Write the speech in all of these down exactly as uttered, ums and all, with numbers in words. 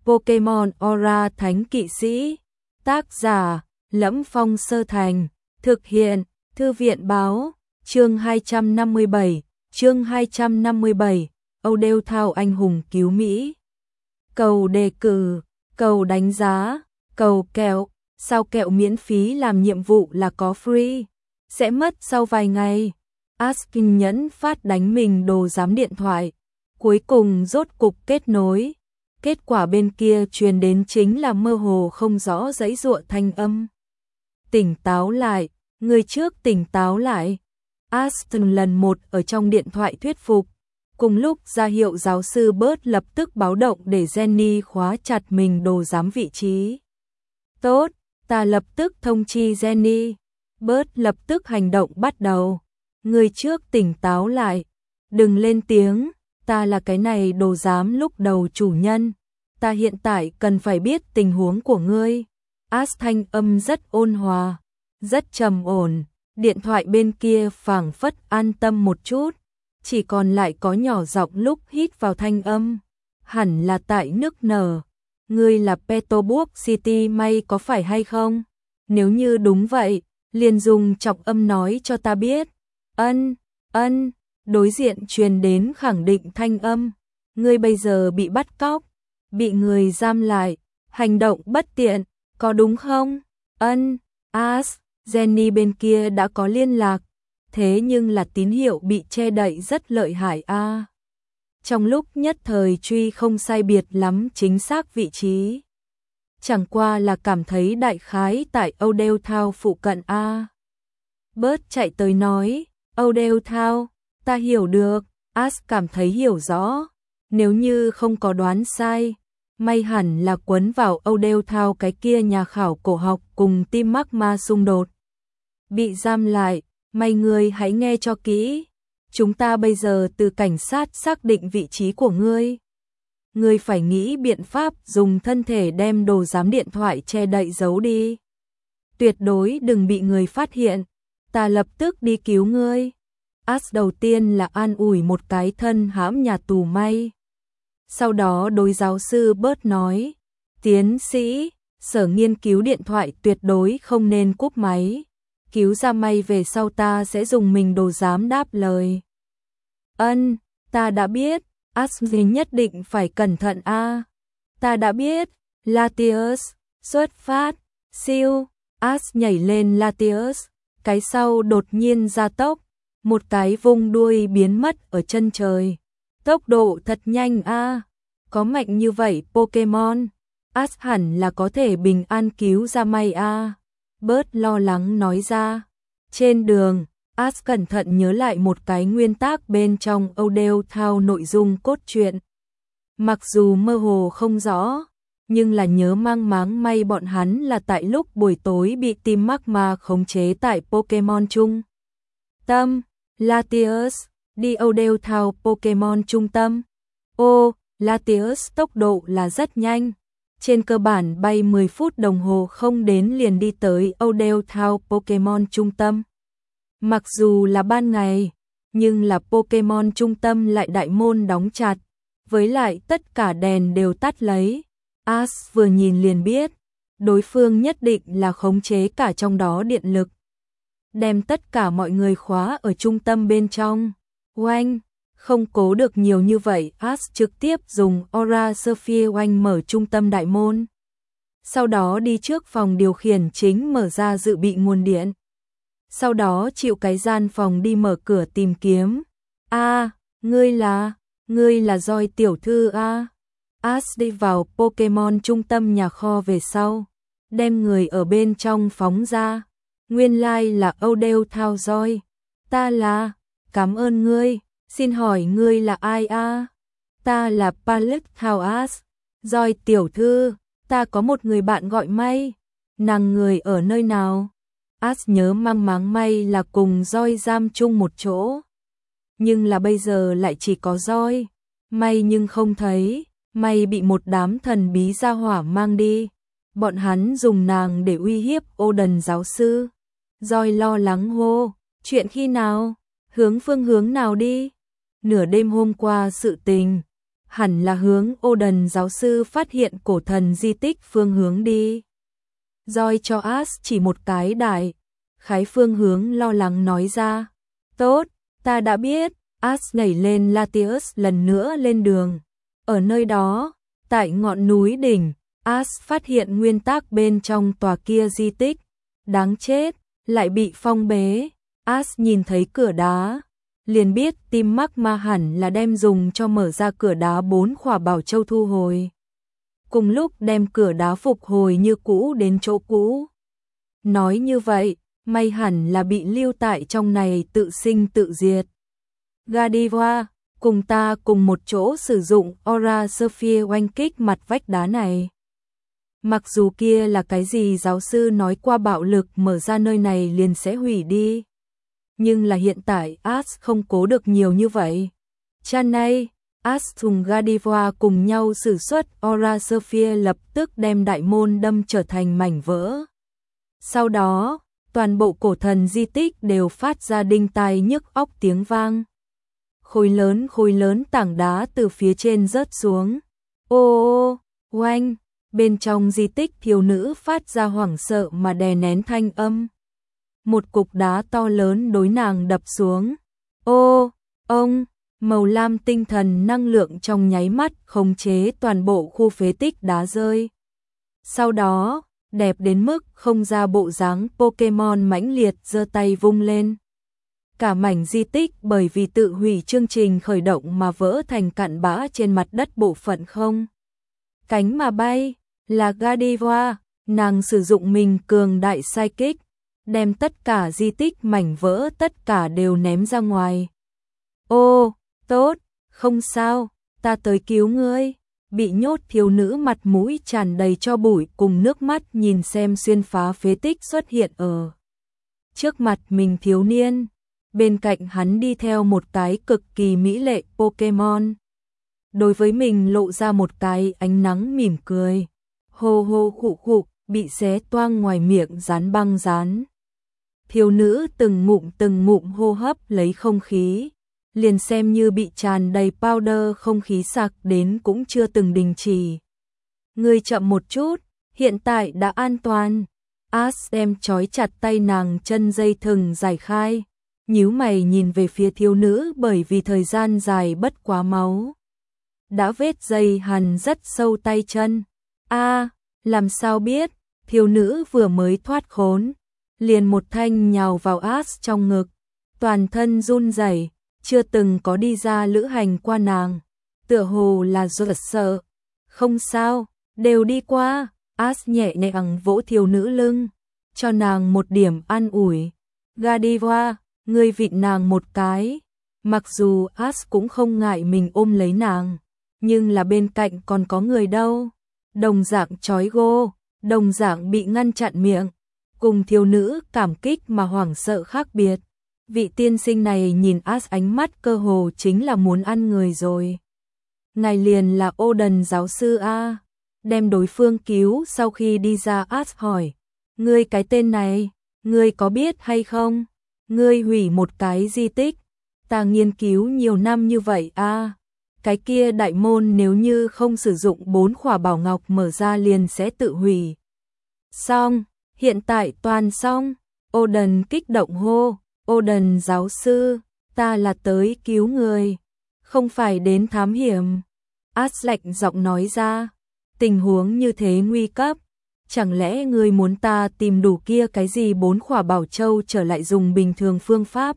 Pokemon Aura Thánh Kỵ Sĩ. Tác giả: Lẫm Phong Sơ Thành. Thực hiện: Thư viện báo. Chương hai trăm năm mươi bảy. Chương hai trăm năm mươi bảy. Odell Thao anh hùng cứu Mỹ. Cầu đề cử, cầu đánh giá, cầu kẹo. Sao kẹo miễn phí làm nhiệm vụ là có free? Sẽ mất sau vài ngày. Asking nhẫn phát đánh mình đồ giám điện thoại. Cuối cùng rốt cục kết nối. Kết quả bên kia truyền đến chính là mơ hồ không rõ giãy giụa thanh âm. Tỉnh táo lại, người trước tỉnh táo lại. Aston lần một ở trong điện thoại thuyết phục. Cùng lúc ra hiệu giáo sư Bert lập tức báo động để Jenny khóa chặt mình đồ giám vị trí. Tốt, ta lập tức thông chi Jenny. Bert lập tức hành động bắt đầu. Người trước tỉnh táo lại. Đừng lên tiếng, ta là cái này đồ giám lúc đầu chủ nhân. Ta hiện tại cần phải biết tình huống của ngươi. As thanh âm rất ôn hòa, rất trầm ổn. Điện thoại bên kia phảng phất an tâm một chút. Chỉ còn lại có nhỏ giọng lúc hít vào thanh âm. Hẳn là tại nức nở. Ngươi là Peterburg City May có phải hay không? Nếu như đúng vậy, liền dùng trọng âm nói cho ta biết. Ân, ân, đối diện truyền đến khẳng định thanh âm. Ngươi bây giờ bị bắt cóc, bị người giam lại, hành động bất tiện, có đúng không? Ân, As, Jenny bên kia đã có liên lạc, thế nhưng là tín hiệu bị che đậy rất lợi hại a. À. Trong lúc nhất thời truy không sai biệt lắm chính xác vị trí. Chẳng qua là cảm thấy đại khái tại Odell Thao phụ cận a. À. Bert chạy tới nói, Odell Thao, ta hiểu được. As cảm thấy hiểu rõ. Nếu như không có đoán sai, may hẳn là quấn vào Odell Thao cái kia nhà khảo cổ học cùng Tim Magma xung đột. Bị giam lại, may ngươi hãy nghe cho kỹ. Chúng ta bây giờ từ cảnh sát xác định vị trí của ngươi. Ngươi phải nghĩ biện pháp dùng thân thể đem đồ giám điện thoại che đậy giấu đi. Tuyệt đối đừng bị người phát hiện. Ta lập tức đi cứu ngươi. As đầu tiên là an ủi một cái thân hãm nhà tù may. Sau đó đối giáo sư Bert nói, tiến sĩ, sở nghiên cứu điện thoại tuyệt đối không nên cúp máy. Cứu ra may về sau ta sẽ dùng mình đồ giám đáp lời. Ân, ta đã biết, Ashley nhất định phải cẩn thận a. À. Ta đã biết, Latius, xuất phát, siêu, As nhảy lên Latius, cái sau đột nhiên gia tốc, một cái vung đuôi biến mất ở chân trời. Tốc độ thật nhanh a, à. Có mạnh như vậy Pokemon, As hẳn là có thể bình an cứu ra may a. À. Bert lo lắng nói ra. Trên đường, As cẩn thận nhớ lại một cái nguyên tắc bên trong Odell Thao nội dung cốt truyện. Mặc dù mơ hồ không rõ, nhưng là nhớ mang máng may bọn hắn là tại lúc buổi tối bị Tim Magma khống chế tại Pokemon trung tâm. Latius, đi Odell Thao Pokemon trung tâm. Ô, Latius tốc độ là rất nhanh. Trên cơ bản bay mười phút đồng hồ không đến liền đi tới Odell Thao Pokemon trung tâm. Mặc dù là ban ngày, nhưng là Pokemon trung tâm lại đại môn đóng chặt, với lại tất cả đèn đều tắt lấy. As vừa nhìn liền biết, đối phương nhất định là khống chế cả trong đó điện lực. Đem tất cả mọi người khóa ở trung tâm bên trong. Oanh, không cố được nhiều như vậy, As trực tiếp dùng Aura Sphere oanh mở trung tâm đại môn. Sau đó đi trước phòng điều khiển chính mở ra dự bị nguồn điện. Sau đó chịu cái gian phòng đi mở cửa tìm kiếm. A, à, ngươi là, ngươi là Joy tiểu thư a. À. As đi vào Pokemon trung tâm nhà kho về sau, đem người ở bên trong phóng ra. Nguyên lai like là Odell Thao Joy. Ta là, cảm ơn ngươi, xin hỏi ngươi là ai a? À? Ta là Pallet Thao As. Joy tiểu thư, ta có một người bạn gọi May. Nàng người ở nơi nào? As nhớ mang máng May là cùng Joy giam chung một chỗ. Nhưng là bây giờ lại chỉ có Joy. May nhưng không thấy. May bị một đám thần bí gia hỏa mang đi. Bọn hắn dùng nàng để uy hiếp Odin giáo sư. Joy lo lắng hô. Chuyện khi nào? Hướng phương hướng nào đi? Nửa đêm hôm qua sự tình. hẳn là hướng Oden giáo sư phát hiện cổ thần di tích phương hướng đi. Roi cho Ash chỉ một cái đại khái phương hướng, lo lắng nói ra. Tốt, ta đã biết. Ash nhảy lên Latius lần nữa lên đường. Ở nơi đó, tại ngọn núi đỉnh, Ash phát hiện nguyên tắc bên trong tòa kia di tích. Đáng chết, lại bị phong bế. Ash nhìn thấy cửa đá, liền biết tim mắc ma hẳn là đem dùng cho mở ra cửa đá bốn khỏa bảo châu thu hồi. Cùng lúc đem cửa đá phục hồi như cũ đến chỗ cũ. Nói như vậy, may hẳn là bị lưu tại trong này tự sinh tự diệt. Gadiva, cùng ta cùng một chỗ sử dụng Aura Sphere oanh kích mặt vách đá này. Mặc dù kia là cái gì giáo sư nói qua bạo lực mở ra nơi này liền sẽ hủy đi. Nhưng là hiện tại Ash không cố được nhiều như vậy. Chanay, Ash cùng Gadiva cùng nhau sử xuất Aura Sphere lập tức đem đại môn đâm trở thành mảnh vỡ. Sau đó, toàn bộ cổ thần di tích đều phát ra đinh tai nhức óc tiếng vang. Khối lớn khối lớn tảng đá từ phía trên rớt xuống. Ô ô, oanh, bên trong di tích thiếu nữ phát ra hoảng sợ mà đè nén thanh âm. Một cục đá to lớn đối nàng đập xuống. Ô, ông, màu lam tinh thần năng lượng trong nháy mắt khống chế toàn bộ khu phế tích đá rơi. Sau đó, đẹp đến mức không ra bộ dáng Pokemon mãnh liệt giơ tay vung lên. Cả mảnh di tích bởi vì tự hủy chương trình khởi động mà vỡ thành cặn bã trên mặt đất bộ phận không cánh mà bay, là Gadiva, nàng sử dụng mình cường đại psychic, đem tất cả di tích mảnh vỡ tất cả đều ném ra ngoài. Ô, tốt, không sao, ta tới cứu ngươi. Bị nhốt thiếu nữ mặt mũi tràn đầy cho bụi cùng nước mắt nhìn xem xuyên phá phế tích xuất hiện ở trước mặt mình thiếu niên. Bên cạnh hắn đi theo một cái cực kỳ mỹ lệ Pokemon. Đối với mình lộ ra một cái ánh nắng mỉm cười. Hô hô khụ khụ, bị xé toang ngoài miệng dán băng dán. Thiếu nữ từng ngụm từng ngụm hô hấp lấy không khí. Liền xem như bị tràn đầy powder không khí sặc đến cũng chưa từng đình chỉ. Ngươi chậm một chút, hiện tại đã an toàn. Ash đem trói chặt tay nàng chân dây thừng giải khai. Nhíu mày nhìn về phía thiếu nữ bởi vì thời gian dài bất quá máu. Đã vết dây hằn rất sâu tay chân. A, làm sao biết, thiếu nữ vừa mới thoát khốn. Liền một thanh nhào vào Ash trong ngực. Toàn thân run rẩy, chưa từng có đi ra lữ hành qua nàng. Tựa hồ là rất sợ. Không sao, đều đi qua. Ash nhẹ nhàng vỗ thiếu nữ lưng, cho nàng một điểm an ủi. Gadiva, ngươi vịn nàng một cái. Mặc dù Ash cũng không ngại mình ôm lấy nàng, nhưng là bên cạnh còn có người đâu. Đồng dạng trói gô, đồng dạng bị ngăn chặn miệng. Cùng thiếu nữ cảm kích mà hoảng sợ khác biệt. Vị tiên sinh này nhìn Ash ánh mắt cơ hồ chính là muốn ăn người rồi. Ngài liền là Oden giáo sư A. Đem đối phương cứu sau khi đi ra Ash hỏi. Ngươi cái tên này, ngươi có biết hay không? Ngươi hủy một cái di tích. Ta nghiên cứu nhiều năm như vậy A. Cái kia đại môn nếu như không sử dụng bốn khỏa bảo ngọc mở ra liền sẽ tự hủy. Xong, hiện tại toàn xong. Oden kích động hô. Oden giáo sư, ta là tới cứu người, không phải đến thám hiểm. Ash lạnh giọng nói ra, tình huống như thế nguy cấp, chẳng lẽ ngươi muốn ta tìm đủ kia cái gì bốn khỏa bảo châu trở lại dùng bình thường phương pháp?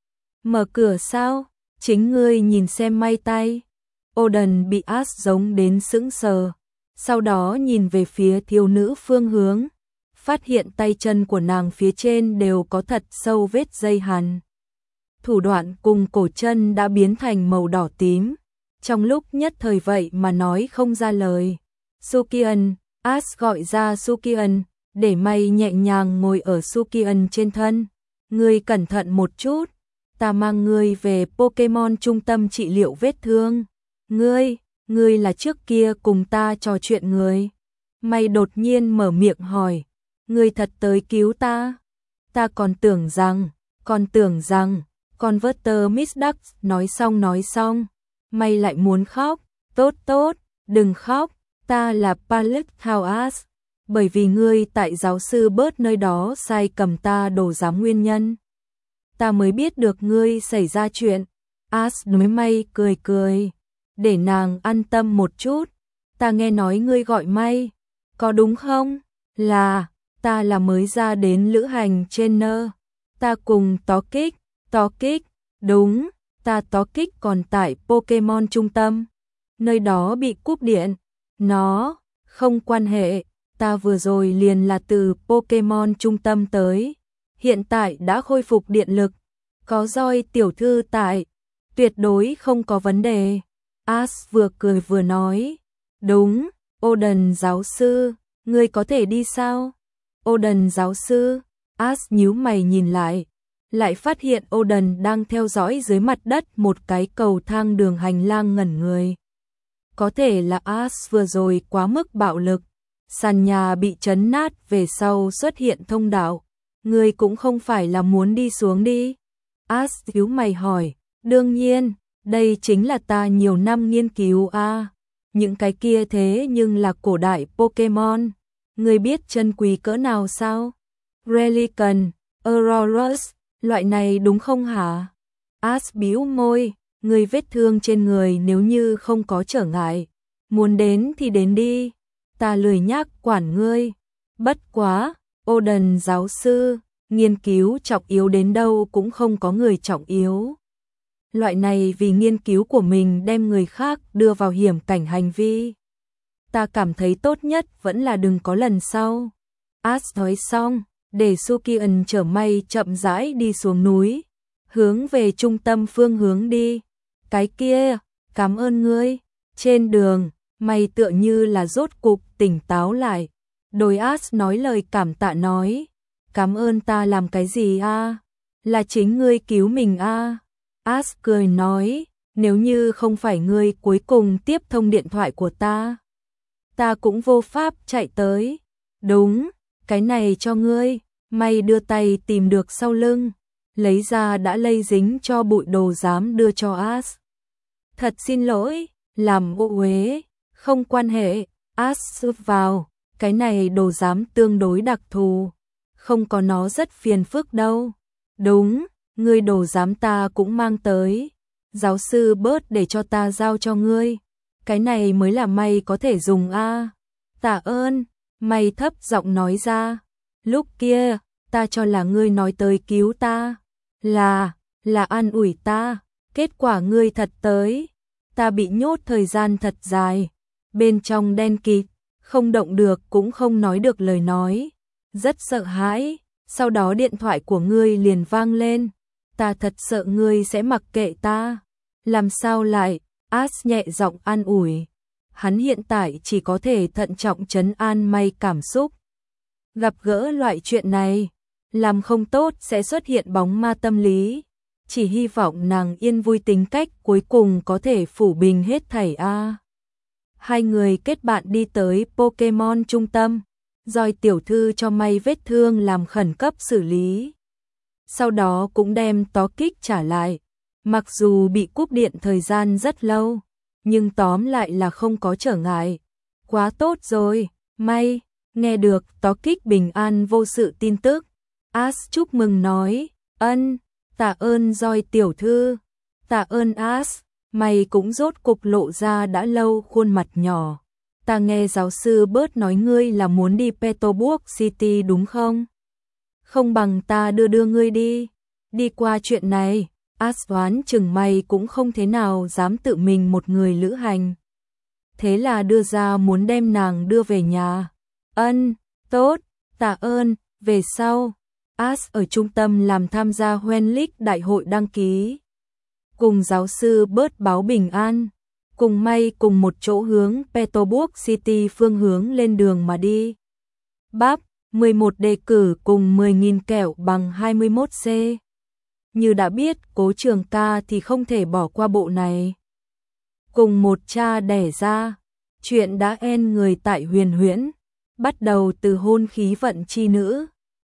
Mở cửa sao? Chính ngươi nhìn xem may tay. Oden bị Ash giống đến sững sờ, sau đó nhìn về phía thiếu nữ phương hướng. Phát hiện tay chân của nàng phía trên đều có thật sâu vết dây hằn. Thủ đoạn cùng cổ chân đã biến thành màu đỏ tím. Trong lúc nhất thời vậy mà nói không ra lời. Sukian, Ash gọi ra Sukian, để may nhẹ nhàng ngồi ở Sukian trên thân. Ngươi cẩn thận một chút, ta mang ngươi về Pokemon trung tâm trị liệu vết thương. Ngươi, ngươi là trước kia cùng ta trò chuyện người. May đột nhiên mở miệng hỏi. Ngươi thật tới cứu ta? Ta còn tưởng rằng, còn tưởng rằng, con Converter Miss Duck nói xong nói xong, may lại muốn khóc, Tốt tốt, đừng khóc, ta là Pallet House, bởi vì ngươi tại giáo sư bớt nơi đó sai cầm ta đồ giám nguyên nhân. Ta mới biết được ngươi xảy ra chuyện. As núi May cười cười, để nàng an tâm một chút. Ta nghe nói ngươi gọi May, có đúng không? Là, ta là mới ra đến lữ hành trên nơ. Ta cùng Tó Kích, Tó Kích, đúng, ta Tó Kích còn tại Pokemon trung tâm. Nơi đó bị cúp điện. Nó, không quan hệ, ta vừa rồi liền là từ Pokemon trung tâm tới. Hiện tại đã khôi phục điện lực. Có Roi tiểu thư tại, tuyệt đối không có vấn đề. As vừa cười vừa nói. Đúng, Oden giáo sư, ngươi có thể đi sao? Oden giáo sư, As nhíu mày nhìn lại. Lại phát hiện Oden đang theo dõi dưới mặt đất một cái cầu thang đường hành lang ngẩn người. Có thể là As vừa rồi quá mức bạo lực. Sàn nhà bị chấn nát về sau xuất hiện thông đạo. Ngươi cũng không phải là muốn đi xuống đi. As nhíu mày hỏi. Đương nhiên, đây chính là ta nhiều năm nghiên cứu a. À, những cái kia thế nhưng là cổ đại Pokemon. Ngươi biết chân quý cỡ nào sao? Relican, Aurorus, loại này đúng không hả? As bĩu môi, ngươi vết thương trên người nếu như không có trở ngại, muốn đến thì đến đi, ta lười nhác quản ngươi. Bất quá, Oden giáo sư, nghiên cứu trọng yếu đến đâu cũng không có người trọng yếu. Loại này vì nghiên cứu của mình đem người khác đưa vào hiểm cảnh hành vi. Ta cảm thấy tốt nhất vẫn là đừng có lần sau. As nói xong, để Sukian chở May chậm rãi đi xuống núi, hướng về trung tâm phương hướng đi. Cái kia, cảm ơn ngươi. Trên đường, May tựa như là rốt cục tỉnh táo lại. Đôi As nói lời cảm tạ nói. Cảm ơn ta làm cái gì a? À? Là chính ngươi cứu mình a. À? As cười nói, nếu như không phải ngươi cuối cùng tiếp thông điện thoại của ta, ta cũng vô pháp chạy tới. Đúng, cái này cho ngươi. May đưa tay tìm được sau lưng, lấy ra đã lây dính cho bụi đồ giám đưa cho As. Thật xin lỗi, làm ô uế, không quan hệ. As sút vào, cái này đồ giám tương đối đặc thù, không có nó rất phiền phức đâu. Đúng, ngươi đồ giám ta cũng mang tới. Giáo sư bớt để cho ta giao cho ngươi. Cái này mới là May có thể dùng a. À. Tạ ơn, May thấp giọng nói ra. Lúc kia, ta cho là ngươi nói tới cứu ta. Là, là an ủi ta. Kết quả ngươi thật tới. Ta bị nhốt thời gian thật dài. Bên trong đen kịt, không động được cũng không nói được lời nói. Rất sợ hãi. Sau đó điện thoại của ngươi liền vang lên. Ta thật sợ ngươi sẽ mặc kệ ta. Làm sao lại? As nhẹ giọng an ủi. Hắn hiện tại chỉ có thể thận trọng trấn an May cảm xúc. Gặp gỡ loại chuyện này, làm không tốt sẽ xuất hiện bóng ma tâm lý. Chỉ hy vọng nàng yên vui tính cách cuối cùng có thể phủ bình hết thảy a. À. Hai người kết bạn đi tới Pokemon trung tâm. Roi tiểu thư cho May vết thương làm khẩn cấp xử lý. Sau đó cũng đem Tó Kích trả lại. Mặc dù bị cúp điện thời gian rất lâu, nhưng tóm lại là không có trở ngại. Quá tốt rồi, May. Nghe được Tó Kích bình an vô sự tin tức. As chúc mừng nói, ân, tạ ơn Roi tiểu thư. Tạ ơn As. May cũng rốt cục lộ ra đã lâu khuôn mặt nhỏ. Ta nghe giáo sư bớt nói ngươi là muốn đi Petalburg City đúng không? Không bằng ta đưa đưa ngươi đi. Đi qua chuyện này, As đoán chừng May cũng không thế nào dám tự mình một người lữ hành. Thế là đưa ra muốn đem nàng đưa về nhà. Ân, tốt, tạ ơn, về sau. As ở trung tâm làm tham gia Hoenn League đại hội đăng ký. Cùng giáo sư bớt báo bình an. Cùng May cùng một chỗ hướng Petalburg City phương hướng lên đường mà đi. Bắp, mười một đề cử cùng mười nghìn kẹo bằng hai mươi mốt C. Như đã biết, Cố Trường Ca thì không thể bỏ qua bộ này. Cùng một cha đẻ ra, chuyện đã en người tại Huyền Huyễn, bắt đầu từ hôn khí vận chi nữ.